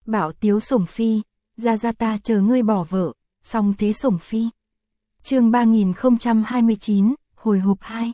Bảo tiếu sủng phi, ra ta chờ ngươi bỏ vợ, xong thế sủng phi. Chương 3029, hồi hộp 2.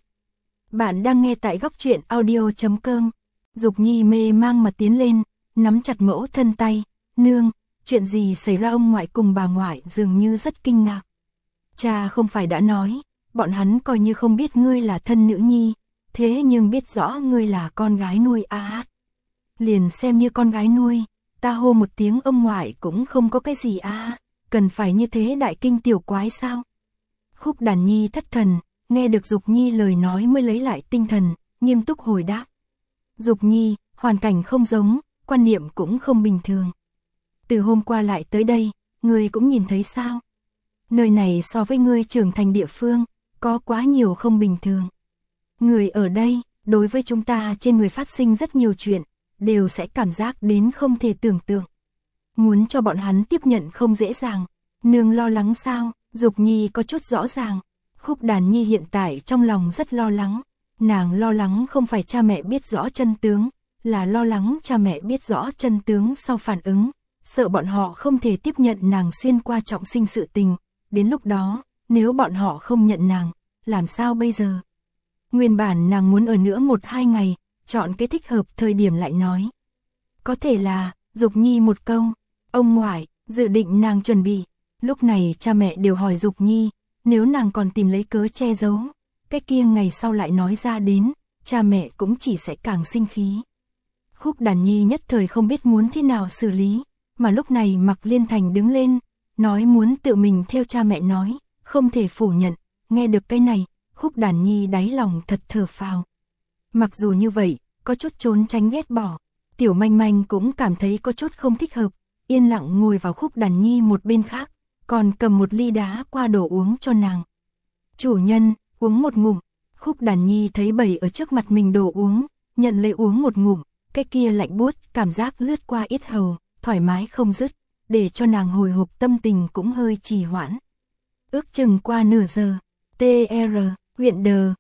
Bạn đang nghe tại góc truyện audio.com. Dục Nhi mê mang mà tiến lên, nắm chặt mẫu thân tay. Nương, chuyện gì xảy ra? Ông ngoại cùng bà ngoại dường như rất kinh ngạc. Cha không phải đã nói, bọn hắn coi như không biết ngươi là thân nữ nhi, thế nhưng biết rõ ngươi là con gái nuôi à. Liền xem như con gái nuôi, ta hô một tiếng ông ngoại cũng không có cái gì à, cần phải như thế đại kinh tiểu quái sao? Khúc Đàn Nhi thất thần, nghe được Dục Nhi lời nói mới lấy lại tinh thần, nghiêm túc hồi đáp. Dục Nhi, hoàn cảnh không giống, quan niệm cũng không bình thường. Từ hôm qua lại tới đây, ngươi cũng nhìn thấy sao? Nơi này so với ngươi trưởng thành địa phương, có quá nhiều không bình thường. Người ở đây, đối với chúng ta trên người phát sinh rất nhiều chuyện, đều sẽ cảm giác đến không thể tưởng tượng. Muốn cho bọn hắn tiếp nhận không dễ dàng. Nương lo lắng sao? Dục Nhi có chút rõ ràng. Khúc Đàn Nhi hiện tại trong lòng rất lo lắng. Nàng lo lắng không phải cha mẹ biết rõ chân tướng, là lo lắng cha mẹ biết rõ chân tướng sau phản ứng, sợ bọn họ không thể tiếp nhận nàng xuyên qua trọng sinh sự tình. Đến lúc đó, nếu bọn họ không nhận nàng, làm sao bây giờ? Nguyên bản nàng muốn ở nữa 1-2 ngày, chọn cái thích hợp thời điểm lại nói. Có thể là, Dục Nhi một câu, ông ngoại, dự định nàng chuẩn bị. Lúc này cha mẹ đều hỏi Dục Nhi, nếu nàng còn tìm lấy cớ che giấu, cái kia ngày sau lại nói ra đến, cha mẹ cũng chỉ sẽ càng sinh khí. Khúc Đàn Nhi nhất thời không biết muốn thế nào xử lý, mà lúc này Mạc Liên Thành đứng lên, nói muốn tự mình theo cha mẹ nói, không thể phủ nhận. Nghe được cái này, Khúc Đàn Nhi đáy lòng thật thở phào. Mặc dù như vậy, có chút trốn tránh ghét bỏ, Tiểu Manh Manh cũng cảm thấy có chút không thích hợp, yên lặng ngồi vào Khúc Đàn Nhi một bên khác, còn cầm một ly đá qua đổ uống cho nàng. Chủ nhân, uống một ngụm. Khúc Đàn Nhi thấy bầy ở trước mặt mình đổ uống, nhận lấy uống một ngụm, cái kia lạnh buốt, cảm giác lướt qua yết hầu, thoải mái không dứt, để cho nàng hồi hộp tâm tình cũng hơi trì hoãn. Ước chừng qua nửa giờ, TR, huyện đờ,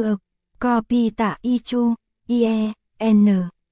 copy tạ y chu, ie, n,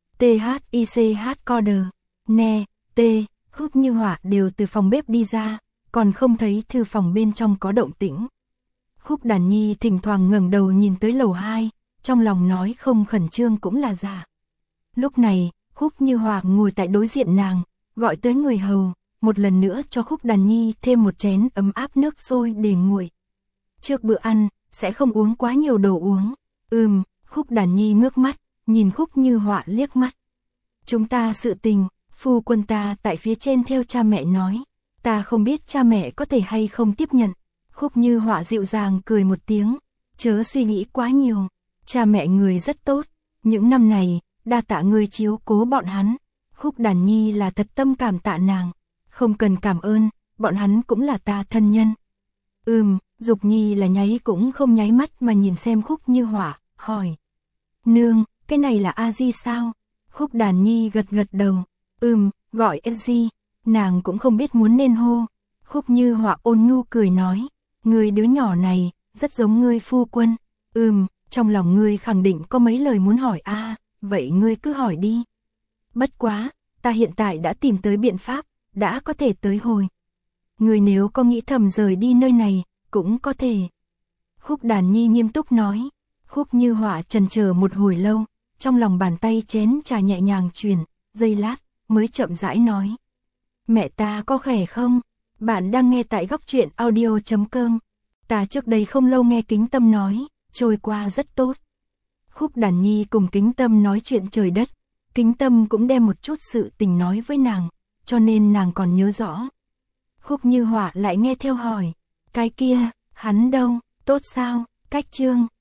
THICH coder, ne, t, Khúc Như Họa đều từ phòng bếp đi ra, còn không thấy thư phòng bên trong có động tĩnh. Khúc Đàn Nhi thỉnh thoảng ngẩng đầu nhìn tới lầu 2, trong lòng nói không khẩn trương cũng là giả. Lúc này, Khúc Như Họa ngồi tại đối diện nàng, gọi tới người hầu, một lần nữa cho Khúc Đàn Nhi thêm một chén ấm áp nước sôi để nguội. Trước bữa ăn, sẽ không uống quá nhiều đồ uống. Khúc Đàn Nhi ngước mắt, nhìn Khúc Như Họa liếc mắt. Chúng ta sự tình, phu quân ta tại phía trên theo cha mẹ nói, ta không biết cha mẹ có thể hay không tiếp nhận. Khúc Như Họa dịu dàng cười một tiếng, chớ suy nghĩ quá nhiều, cha mẹ người rất tốt, những năm này, đa tạ người chiếu cố bọn hắn. Khúc Đàn Nhi là thật tâm cảm tạ nàng, không cần cảm ơn, bọn hắn cũng là ta thân nhân. Dục Nhi là nháy cũng không nháy mắt mà nhìn xem Khúc Như Họa, hỏi. Nương, cái này là A-di sao? Khúc Đàn Nhi gật gật đầu, gọi A-di, nàng cũng không biết muốn nên hô. Khúc Như Họa ôn nhu cười nói, người đứa nhỏ này, rất giống ngươi phu quân. Trong lòng ngươi khẳng định có mấy lời muốn hỏi vậy ngươi cứ hỏi đi. Bất quá, ta hiện tại đã tìm tới biện pháp, đã có thể tới hồi. Ngươi nếu có nghĩ thầm rời đi nơi này, cũng có thể. Khúc Đàn Nhi nghiêm túc nói. Khúc Như Họa chần chờ một hồi lâu, trong lòng bàn tay chén trà nhẹ nhàng chuyển, giây lát, mới chậm rãi nói. Mẹ ta có khỏe không? Bạn đang nghe tại góc truyện audio.com. Ta trước đây không lâu nghe Kính Tâm nói, trôi qua rất tốt. Khúc Đàn Nhi cùng Kính Tâm nói chuyện trời đất, Kính Tâm cũng đem một chút sự tình nói với nàng, cho nên nàng còn nhớ rõ. Khúc Như Họa lại nghe theo hỏi, cái kia, hắn đâu, tốt sao? Cách Chương